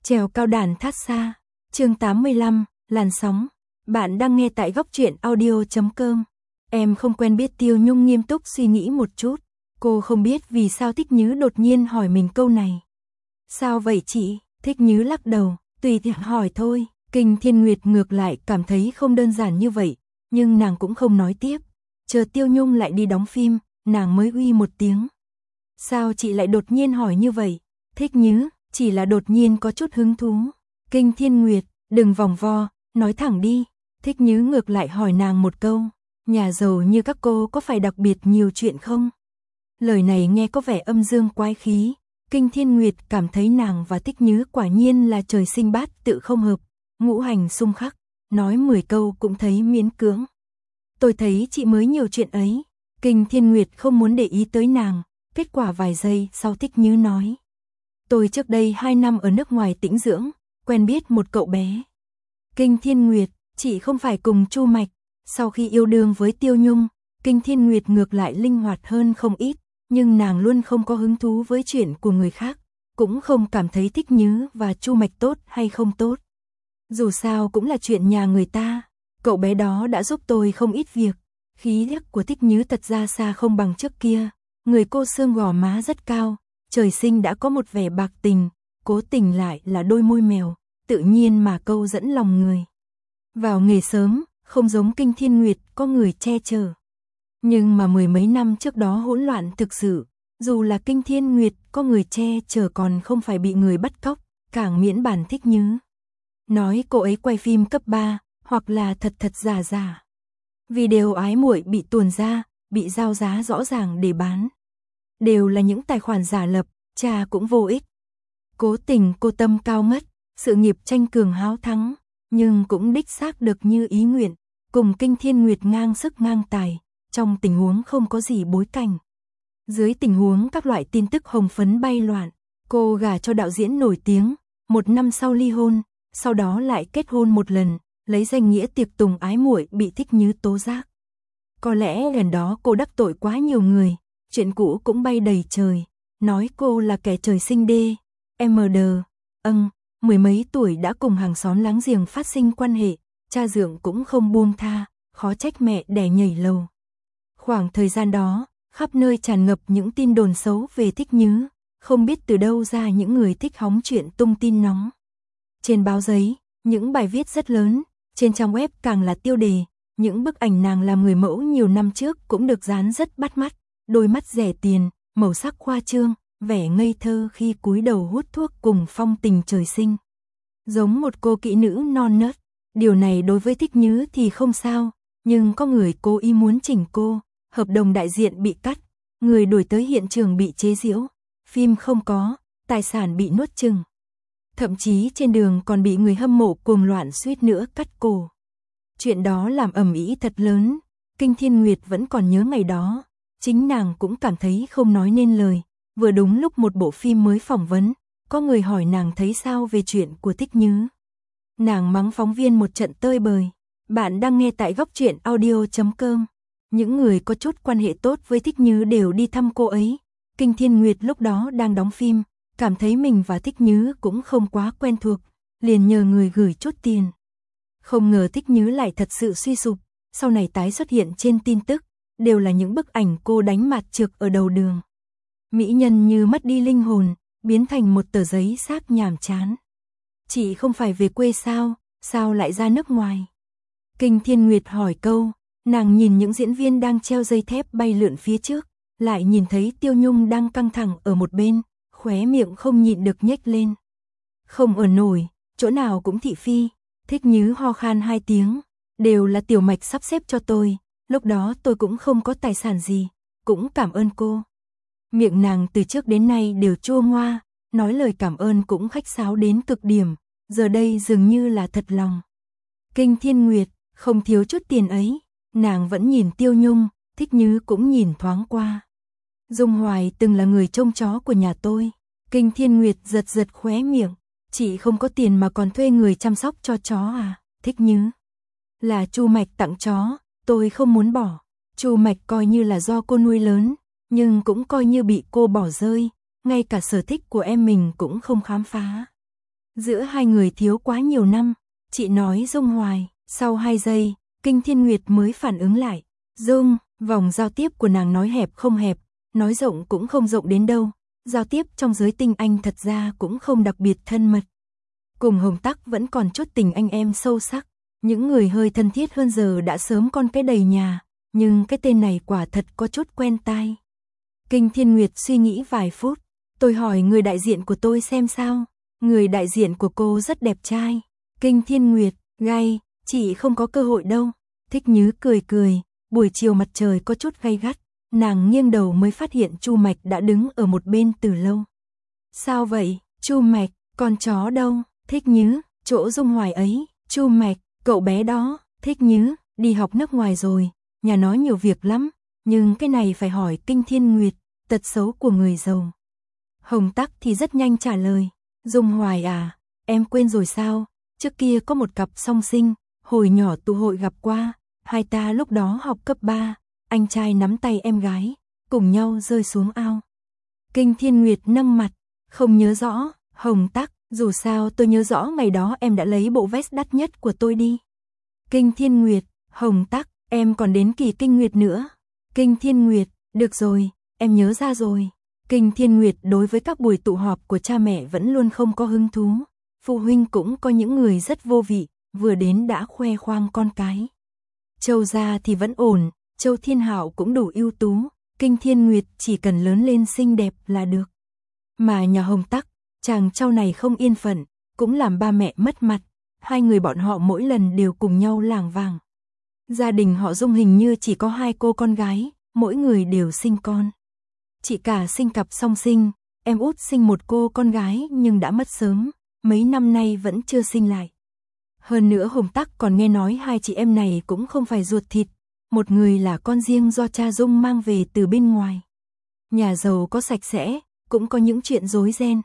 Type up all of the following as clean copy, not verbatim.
Trèo cao đàn thát xa. Chương 85, làn sóng. Bạn đang nghe tại góc truyện audio.com. Em không quen biết. Tiêu Nhung nghiêm túc suy nghĩ một chút. Cô không biết vì sao Thích Nhứ đột nhiên hỏi mình câu này. Sao vậy chị? Thích Nhứ lắc đầu, tùy tiện hỏi thôi. Kinh Thiên Nguyệt ngược lại cảm thấy không đơn giản như vậy, nhưng nàng cũng không nói tiếp. Chờ Tiêu Nhung lại đi đóng phim, nàng mới uy một tiếng. Sao chị lại đột nhiên hỏi như vậy? Thích Nhứ, chỉ là đột nhiên có chút hứng thú. Kinh Thiên Nguyệt, đừng vòng vo, nói thẳng đi. Thích Nhứ ngược lại hỏi nàng một câu. Nhà giàu như các cô có phải đặc biệt nhiều chuyện không? Lời này nghe có vẻ âm dương quái khí. Kinh Thiên Nguyệt cảm thấy nàng và Thích Nhứ quả nhiên là trời sinh bát tự không hợp, ngũ hành xung khắc, nói 10 câu cũng thấy miễn cưỡng. Tôi thấy chị mới nhiều chuyện ấy. Kinh Thiên Nguyệt không muốn để ý tới nàng, kết quả vài giây sau Thích Nhứ nói. Tôi trước đây 2 năm ở nước ngoài tĩnh dưỡng, quen biết một cậu bé. Kinh Thiên Nguyệt, chị không phải cùng Chu Mạch. Sau khi yêu đương với Tiêu Nhung, Kinh Thiên Nguyệt ngược lại linh hoạt hơn không ít, nhưng nàng luôn không có hứng thú với chuyện của người khác, cũng không cảm thấy Thích Nhứ và Chu Mạch tốt hay không tốt. Dù sao cũng là chuyện nhà người ta, cậu bé đó đã giúp tôi không ít việc. Khí chất của Thích Nhứ thật ra xa không bằng trước kia, người cô xương gò má rất cao, trời sinh đã có một vẻ bạc tình, cố tình lại là đôi môi mèo, tự nhiên mà câu dẫn lòng người. Vào nghề sớm, không giống Kinh Thiên Nguyệt có người che chở. Nhưng mà 10 mấy năm trước đó hỗn loạn thực sự, dù là Kinh Thiên Nguyệt có người che chở còn không phải bị người bắt cóc, càng miễn bàn Thích Nhứ. Nói cô ấy quay phim cấp 3, hoặc là thật thật giả giả. Video ái muội bị tuồn ra, bị giao giá rõ ràng để bán. Đều là những tài khoản giả lập, tra cũng vô ích. Cố tình cô tâm cao ngất, sự nghiệp tranh cường háo thắng, nhưng cũng đích xác được như ý nguyện, cùng Kinh Thiên Nguyệt ngang sức ngang tài, trong tình huống không có gì bối cảnh. Dưới tình huống các loại tin tức hồng phấn bay loạn, cô gả cho đạo diễn nổi tiếng, 1 năm sau ly hôn, sau đó lại kết hôn một lần, lấy danh nghĩa tiệc tùng ái muội bị Thích Nhứ tố giác. Có lẽ lần đó cô đắc tội quá nhiều người, chuyện cũ cũng bay đầy trời, nói cô là kẻ trời sinh đê, MD, mười mấy tuổi đã cùng hàng xóm láng giềng phát sinh quan hệ, cha dượng cũng không buông tha, khó trách mẹ đẻ nhảy lầu. Khoảng thời gian đó, khắp nơi tràn ngập những tin đồn xấu về Thích Nhứ, không biết từ đâu ra những người thích hóng chuyện tung tin nóng. Trên báo giấy, những bài viết rất lớn, trên trang web càng là tiêu đề, những bức ảnh nàng làm người mẫu nhiều năm trước cũng được dán rất bắt mắt, đôi mắt rẻ tiền, màu sắc khoa trương, vẻ ngây thơ khi cúi đầu hút thuốc cùng phong tình trời sinh. Giống một cô kỹ nữ non nớt, điều này đối với Thích Nhứ thì không sao, nhưng có người cố ý muốn chỉnh cô, hợp đồng đại diện bị cắt, người đuổi tới hiện trường bị chế giễu, phim không có, tài sản bị nuốt chửng. Thậm chí trên đường còn bị người hâm mộ cuồng loạn suýt nữa cắt cổ. Chuyện đó làm ầm ĩ thật lớn, Kinh Thiên Nguyệt vẫn còn nhớ ngày đó, chính nàng cũng cảm thấy không nói nên lời, vừa đúng lúc một bộ phim mới phỏng vấn, có người hỏi nàng thấy sao về chuyện của Thích Nhứ. Nàng mắng phóng viên một trận tơi bời. Bạn đang nghe tại góc truyện audio.com. Những người có chút quan hệ tốt với Thích Nhứ đều đi thăm cô ấy. Kinh Thiên Nguyệt lúc đó đang đóng phim, cảm thấy mình và Thích Nhứ cũng không quá quen thuộc, liền nhờ người gửi chút tiền. Không ngờ Thích Nhứ lại thật sự suy sụp, sau này tái xuất hiện trên tin tức, đều là những bức ảnh cô đánh mạt trược ở đầu đường. Mỹ nhân như mất đi linh hồn, biến thành một tờ giấy xác nhàm chán. Chị không phải về quê sao, sao lại ra nước ngoài? Kinh Thiên Nguyệt hỏi câu, nàng nhìn những diễn viên đang treo dây thép bay lượn phía trước, lại nhìn thấy Tiêu Nhung đang căng thẳng ở một bên, khóe miệng không nhịn được nhếch lên. Không ở nổi, chỗ nào cũng thị phi. Thích Nhứ ho khan 2 tiếng, đều là Tiểu Mạch sắp xếp cho tôi, lúc đó tôi cũng không có tài sản gì, cũng cảm ơn cô. Miệng nàng từ trước đến nay đều chua ngoa, nói lời cảm ơn cũng khách sáo đến cực điểm, giờ đây dường như là thật lòng. Kinh Thiên Nguyệt, không thiếu chút tiền ấy, nàng vẫn nhìn Tiêu Nhung, Thích Nhứ cũng nhìn thoáng qua. Dung Hoài từng là người trông chó của nhà tôi. Kinh Thiên Nguyệt giật giật khóe miệng, chị không có tiền mà còn thuê người chăm sóc cho chó à? Thích Nhứ, là Chu Mạch tặng chó, tôi không muốn bỏ. Chu Mạch coi như là do cô nuôi lớn, nhưng cũng coi như bị cô bỏ rơi, ngay cả sở thích của em mình cũng không khám phá. Giữa hai người thiếu quá nhiều năm, chị nói Dung Hoài, sau 2 giây, Kinh Thiên Nguyệt mới phản ứng lại. Dung, vòng giao tiếp của nàng nói hẹp không hẹp, nói rộng cũng không rộng đến đâu, giao tiếp trong giới tinh anh thật ra cũng không đặc biệt thân mật. Cùng Hồng Tắc vẫn còn chút tình anh em sâu sắc, những người hơi thân thiết hơn giờ đã sớm con cái đầy nhà, nhưng cái tên này quả thật có chút quen tai. Kinh Thiên Nguyệt suy nghĩ vài phút, tôi hỏi người đại diện của tôi xem sao, người đại diện của cô rất đẹp trai. Kinh Thiên Nguyệt, gay, chị không có cơ hội đâu. Thích Nhứ cười cười, buổi chiều mặt trời có chút gay gắt, nàng nghiêng đầu mới phát hiện Chu Mạch đã đứng ở một bên từ lâu. Sao vậy, Chu Mạch, con chó đâu? Thích Nhứ, chỗ Dung Hoài ấy. Chu Mạch, cậu bé đó. Thích Nhứ, đi học nước ngoài rồi, nhà nó nhiều việc lắm, nhưng cái này phải hỏi Kinh Thiên Nguyệt, tật xấu của người giàu. Hồng Tắc thì rất nhanh trả lời, Dung Hoài à, em quên rồi sao, trước kia có một cặp song sinh, hồi nhỏ tụ hội gặp qua, hai ta lúc đó học cấp 3, anh trai nắm tay em gái, cùng nhau rơi xuống ao. Kinh Thiên Nguyệt nâng mặt, không nhớ rõ. Hồng Tắc, dù sao tôi nhớ rõ ngày đó em đã lấy bộ vest đắt nhất của tôi đi. Kinh Thiên Nguyệt, Hồng Tắc, em còn đến Kỳ Kinh Nguyệt nữa. Kinh Thiên Nguyệt, được rồi, em nhớ ra rồi. Kinh Thiên Nguyệt đối với các buổi tụ họp của cha mẹ vẫn luôn không có hứng thú. Phụ huynh cũng có những người rất vô vị, vừa đến đã khoe khoang con cái. Châu gia thì vẫn ổn, Châu Thiên Hạo cũng đủ ưu tú, Kinh Thiên Nguyệt chỉ cần lớn lên xinh đẹp là được. Mà nhà Hồng Tắc, chàng Châu này không yên phận, cũng làm ba mẹ mất mặt, hai người bọn họ mỗi lần đều cùng nhau lảng vảng. Gia đình họ Dung hình như chỉ có 2 cô con gái, mỗi người đều sinh con. Chị cả sinh cặp song sinh, em út sinh một cô con gái nhưng đã mất sớm, mấy năm nay vẫn chưa sinh lại. Hơn nữa Hồng Tắc còn nghe nói 2 chị em này cũng không phải ruột thịt, một người là con riêng do cha Dung mang về từ bên ngoài. Nhà giàu có sạch sẽ, cũng có những chuyện rối ren.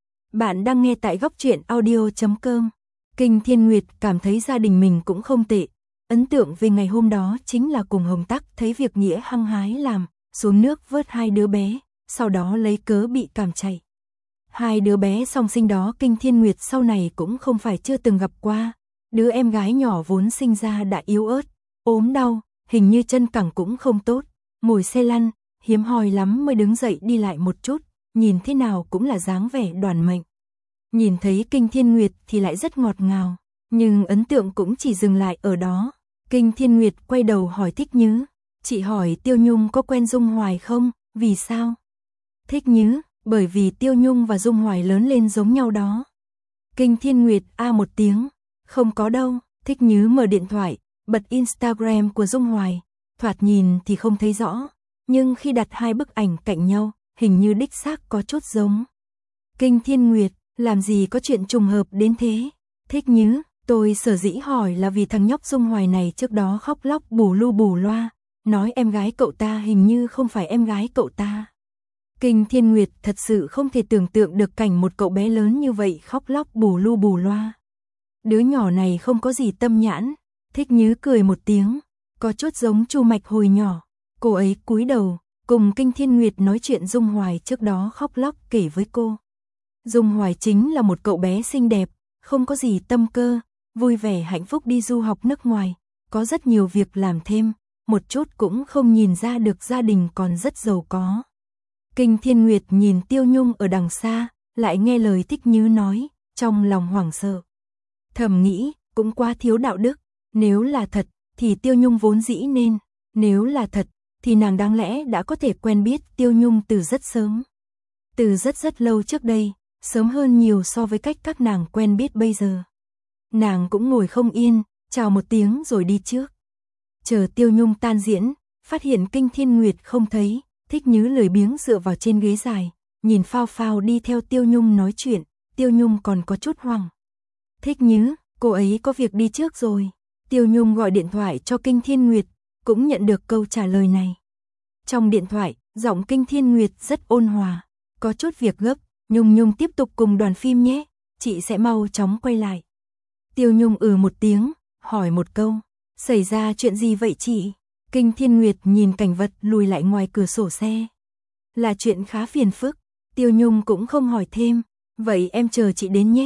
Bạn đang nghe tại Góc Truyện Audio.com. Kinh Thiên Nguyệt cảm thấy gia đình mình cũng không tệ. Ấn tượng về ngày hôm đó chính là cùng Hồng Tắc thấy việc nghĩa hăng hái làm, xuống nước vớt 2 đứa bé, sau đó lấy cớ bị cảm chạy. 2 đứa bé song sinh đó Kinh Thiên Nguyệt sau này cũng không phải chưa từng gặp qua. Đứa em gái nhỏ vốn sinh ra đã yếu ớt, ốm đau, hình như chân cẳng cũng không tốt, ngồi xe lăn, hiếm hoi lắm mới đứng dậy đi lại một chút, nhìn thế nào cũng là dáng vẻ đoan mệnh. Nhìn thấy Kinh Thiên Nguyệt thì lại rất ngọt ngào, nhưng ấn tượng cũng chỉ dừng lại ở đó. Kinh Thiên Nguyệt quay đầu hỏi Thích Nhứ, chị hỏi Tiêu Nhung có quen Dung Hoài không, vì sao? Thích Nhứ, bởi vì Tiêu Nhung và Dung Hoài lớn lên giống nhau đó. Kinh Thiên Nguyệt a một tiếng, không có đâu. Thích Nhứ mở điện thoại, bật Instagram của Dung Hoài, thoạt nhìn thì không thấy rõ, nhưng khi đặt 2 bức ảnh cạnh nhau, hình như đích xác có chút giống. Kinh Thiên Nguyệt, làm gì có chuyện trùng hợp đến thế? Thích Nhứ, tôi sở dĩ hỏi là vì thằng nhóc Dung Hoài này trước đó khóc lóc bù lu bù loa, nói em gái cậu ta hình như không phải em gái cậu ta. Kinh Thiên Nguyệt thật sự không thể tưởng tượng được cảnh một cậu bé lớn như vậy khóc lóc bù lu bù loa. Đứa nhỏ này không có gì tâm nhãn. Thích Nhứ cười một tiếng, có chút giống Chu Mạch hồi nhỏ. Cô ấy cúi đầu, cùng Kinh Thiên Nguyệt nói chuyện Dung Hoài trước đó khóc lóc kể với cô. Dung Hoài chính là một cậu bé xinh đẹp, không có gì tâm cơ, vui vẻ hạnh phúc đi du học nước ngoài, có rất nhiều việc làm thêm, một chút cũng không nhìn ra được gia đình còn rất giàu có. Kinh Thiên Nguyệt nhìn Tiêu Nhung ở đằng xa, lại nghe lời Thích Nhứ nói, trong lòng hoảng sợ. Thầm nghĩ, cũng quá thiếu đạo đức, nếu là thật, thì Tiêu Nhung vốn dĩ nên, nếu là thật, thì nàng đáng lẽ đã có thể quen biết Tiêu Nhung từ rất sớm. Từ rất rất lâu trước đây, sớm hơn nhiều so với cách các nàng quen biết bây giờ. Nàng cũng ngồi không yên, chào một tiếng rồi đi trước. Chờ Tiêu Nhung tan diễn, phát hiện Kinh Thiên Nguyệt không thấy, Thích Nhứ lười biếng dựa vào trên ghế dài, nhìn phao phao đi theo Tiêu Nhung nói chuyện, Tiêu Nhung còn có chút hoang. Thích Nhứ, cô ấy có việc đi trước rồi. Tiêu Nhung gọi điện thoại cho Kinh Thiên Nguyệt, cũng nhận được câu trả lời này. Trong điện thoại, giọng Kinh Thiên Nguyệt rất ôn hòa, có chút việc gấp, Nhung tiếp tục cùng đoàn phim nhé, chị sẽ mau chóng quay lại. Tiêu Nhung một tiếng, hỏi một câu, xảy ra chuyện gì vậy chị? Kinh Thiên Nguyệt nhìn cảnh vật lùi lại ngoài cửa sổ xe. Là chuyện khá phiền phức, Tiêu Nhung cũng không hỏi thêm, vậy em chờ chị đến nhé,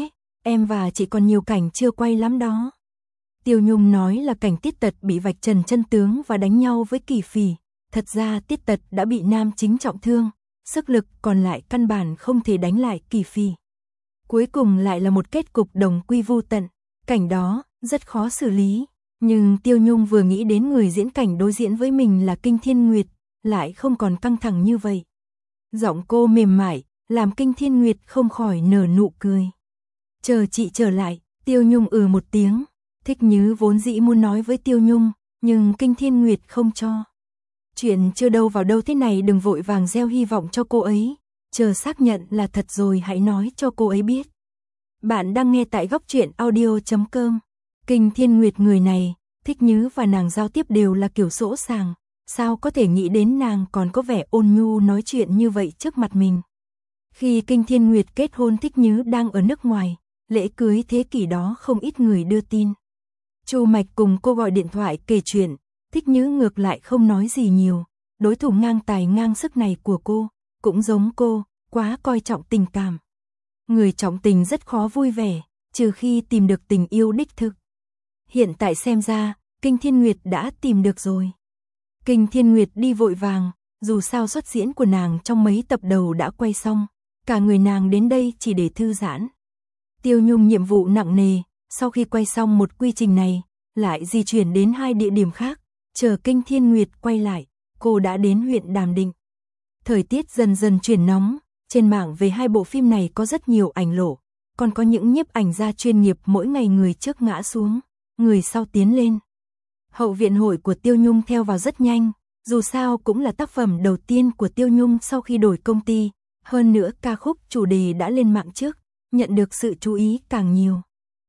em và chị còn nhiều cảnh chưa quay lắm đó. Tiêu Nhung nói là cảnh Tiết Tật bị vạch trần chân tướng và đánh nhau với Kỳ Phỉ. Thật ra Tiết Tật đã bị nam chính trọng thương, sức lực còn lại căn bản không thể đánh lại Kỳ Phỉ. Cuối cùng lại là một kết cục đồng quy vu tận, cảnh đó rất khó xử lý. Nhưng Tiêu Nhung vừa nghĩ đến người diễn cảnh đối diễn với mình là Kinh Thiên Nguyệt, lại không còn căng thẳng như vậy. Giọng cô mềm mại, làm Kinh Thiên Nguyệt không khỏi nở nụ cười. Chờ chị trở lại, Tiêu Nhung một tiếng. Thích Như vốn dĩ muốn nói với Tiêu Nhung, nhưng Kinh Thiên Nguyệt không cho. Chuyện chưa đâu vào đâu thế này, đừng vội vàng gieo hy vọng cho cô ấy. Chờ xác nhận là thật rồi hãy nói cho cô ấy biết. Bạn đang nghe tại góc truyện audio.com. Kinh Thiên Nguyệt người này, Thích Như và nàng giao tiếp đều là kiểu sỗ sàng. Sao có thể nghĩ đến nàng còn có vẻ ôn nhu nói chuyện như vậy trước mặt mình. Khi Kinh Thiên Nguyệt kết hôn, Thích Như đang ở nước ngoài. Lễ cưới thế kỷ đó không ít người đưa tin. Chu Mạch cùng cô gọi điện thoại kể chuyện. Thích Như ngược lại không nói gì nhiều. Đối thủ ngang tài ngang sức này của cô, cũng giống cô, quá coi trọng tình cảm. Người trọng tình rất khó vui vẻ, trừ khi tìm được tình yêu đích thực. Hiện tại xem ra, Kinh Thiên Nguyệt đã tìm được rồi. Kinh Thiên Nguyệt đi vội vàng, dù sao xuất diễn của nàng trong mấy tập đầu đã quay xong, cả người nàng đến đây chỉ để thư giãn. Tiêu Nhung nhiệm vụ nặng nề, sau khi quay xong một quy trình này, lại di chuyển đến 2 địa điểm khác, chờ Kinh Thiên Nguyệt quay lại, cô đã đến huyện Đàm Định. Thời tiết dần dần chuyển nóng, trên mạng về 2 bộ phim này có rất nhiều ảnh lộ, còn có những nhiếp ảnh gia chuyên nghiệp mỗi ngày người trước ngã xuống, người sau tiến lên. Hậu viện hội của Tiêu Nhung theo vào rất nhanh, dù sao cũng là tác phẩm đầu tiên của Tiêu Nhung sau khi đổi công ty, hơn nữa ca khúc chủ đề đã lên mạng trước, nhận được sự chú ý càng nhiều.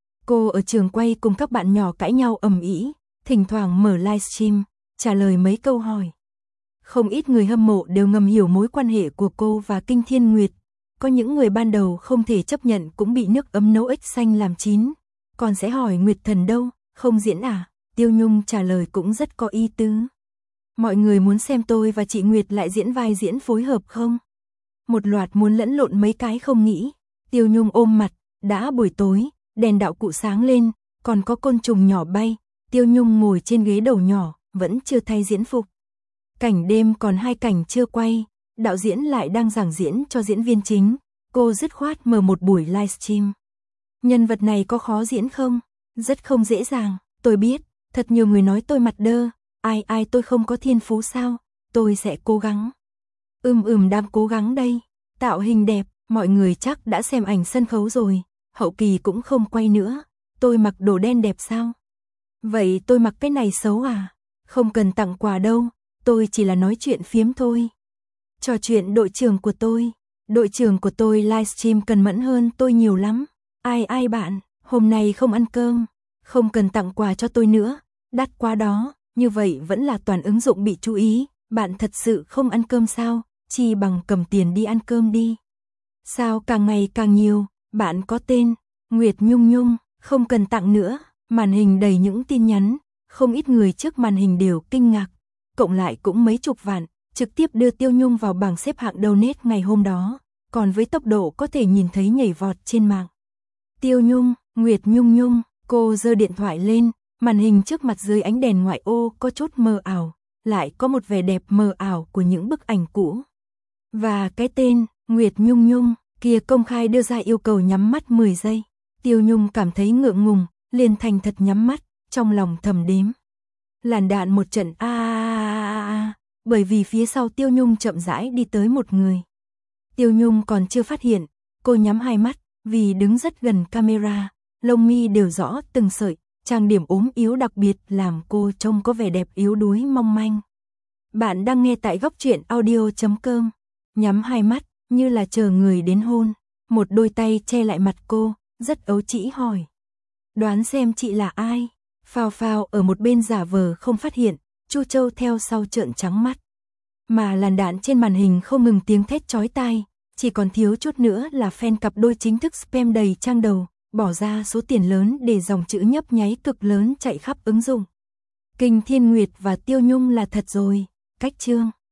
Cô ở trường quay cùng các bạn nhỏ cãi nhau ầm ĩ, thỉnh thoảng mở livestream, trả lời mấy câu hỏi. Không ít người hâm mộ đều ngầm hiểu mối quan hệ của cô và Kinh Thiên Nguyệt, có những người ban đầu không thể chấp nhận cũng bị nước ấm nấu ếch xanh làm chín, còn sẽ hỏi Nguyệt Thần đâu, không diễn à? Tiêu Nhung trả lời cũng rất có ý tứ. Mọi người muốn xem tôi và chị Nguyệt lại diễn vai diễn phối hợp không? Một loạt muốn lẫn lộn mấy cái không nghĩ. Tiêu Nhung ôm mặt, đã buổi tối, đèn đạo cụ sáng lên, còn có côn trùng nhỏ bay. Tiêu Nhung ngồi trên ghế đầu nhỏ, vẫn chưa thay diễn phục. Cảnh đêm còn 2 cảnh chưa quay, đạo diễn lại đang giảng diễn cho diễn viên chính. Cô dứt khoát mở một buổi livestream. Nhân vật này có khó diễn không? Rất không dễ dàng, tôi biết. Thật nhiều người nói tôi mặt đơ, ai tôi không có thiên phú sao, tôi sẽ cố gắng. Đang cố gắng đây, tạo hình đẹp, mọi người chắc đã xem ảnh sân khấu rồi, hậu kỳ cũng không quay nữa, tôi mặc đồ đen đẹp sao? Vậy tôi mặc cái này xấu à? Không cần tặng quà đâu, tôi chỉ là nói chuyện phiếm thôi. Trò chuyện đội trưởng của tôi livestream cần mẫn hơn tôi nhiều lắm. Ai bạn, hôm nay không ăn cơm. Không cần tặng quà cho tôi nữa, đắt quá đó, như vậy vẫn là toàn ứng dụng bị chú ý, bạn thật sự không ăn cơm sao, chi bằng cầm tiền đi ăn cơm đi. Sao càng ngày càng nhiều, bạn có tên, Nguyệt Nhung Nhung, không cần tặng nữa, màn hình đầy những tin nhắn, không ít người trước màn hình đều kinh ngạc, cộng lại cũng mấy chục vạn, trực tiếp đưa Tiêu Nhung vào bảng xếp hạng đầu nết ngày hôm đó, còn với tốc độ có thể nhìn thấy nhảy vọt trên mạng. Tiêu Nhung, Nguyệt Nhung Nhung. Cô giơ điện thoại lên, màn hình trước mặt dưới ánh đèn ngoại ô có chút mờ ảo, lại có một vẻ đẹp mờ ảo của những bức ảnh cũ. Và cái tên, Nguyệt Nhung Nhung, kia công khai đưa ra yêu cầu nhắm mắt 10 giây. Tiêu Nhung cảm thấy ngượng ngùng, liền thành thật nhắm mắt, trong lòng thầm đếm. Làn đạn một trận bởi vì phía sau Tiêu Nhung chậm rãi đi tới một người. Tiêu Nhung còn chưa phát hiện, cô nhắm 2 mắt, vì đứng rất gần camera. Lông mi đều rõ từng sợi, trang điểm ốm yếu đặc biệt làm cô trông có vẻ đẹp yếu đuối mong manh. Bạn đang nghe tại góc truyện audio.com. Nhắm 2 mắt, như là chờ người đến hôn. Một đôi tay che lại mặt cô, rất ấu trĩ hỏi. Đoán xem chị là ai? Phào Phào ở một bên giả vờ không phát hiện, Chu Châu theo sau trợn trắng mắt. Mà làn đạn trên màn hình không ngừng tiếng thét chói tai, chỉ còn thiếu chút nữa là fan cặp đôi chính thức spam đầy trang đầu. Bỏ ra số tiền lớn để dòng chữ nhấp nháy cực lớn chạy khắp ứng dụng. Kinh Thiên Nguyệt và Tiêu Nhung là thật rồi, cách chương.